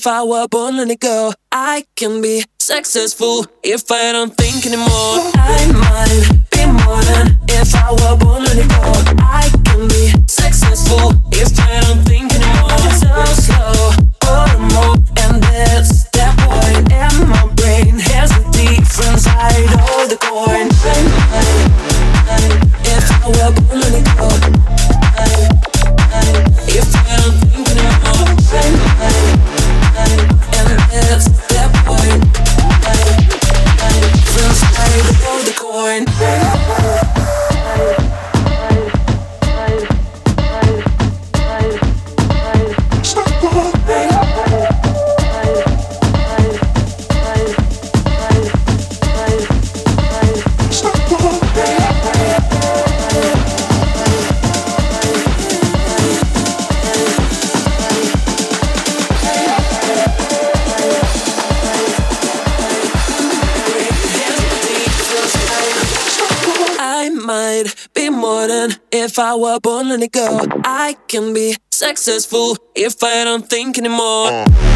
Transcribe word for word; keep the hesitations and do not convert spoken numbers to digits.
if I were born let it go. I can be successful if I don't think anymore. I might be more than if I were born let it go. I can be successful if I don't think anymore. So slow, automotive, and that's that point. And my brain has a different side of the coin. If I were born let it go. If I don't think anymore. And that's that point. Different side of the coin. Might be more than if I were born let it go. I can be successful if I don't think anymore.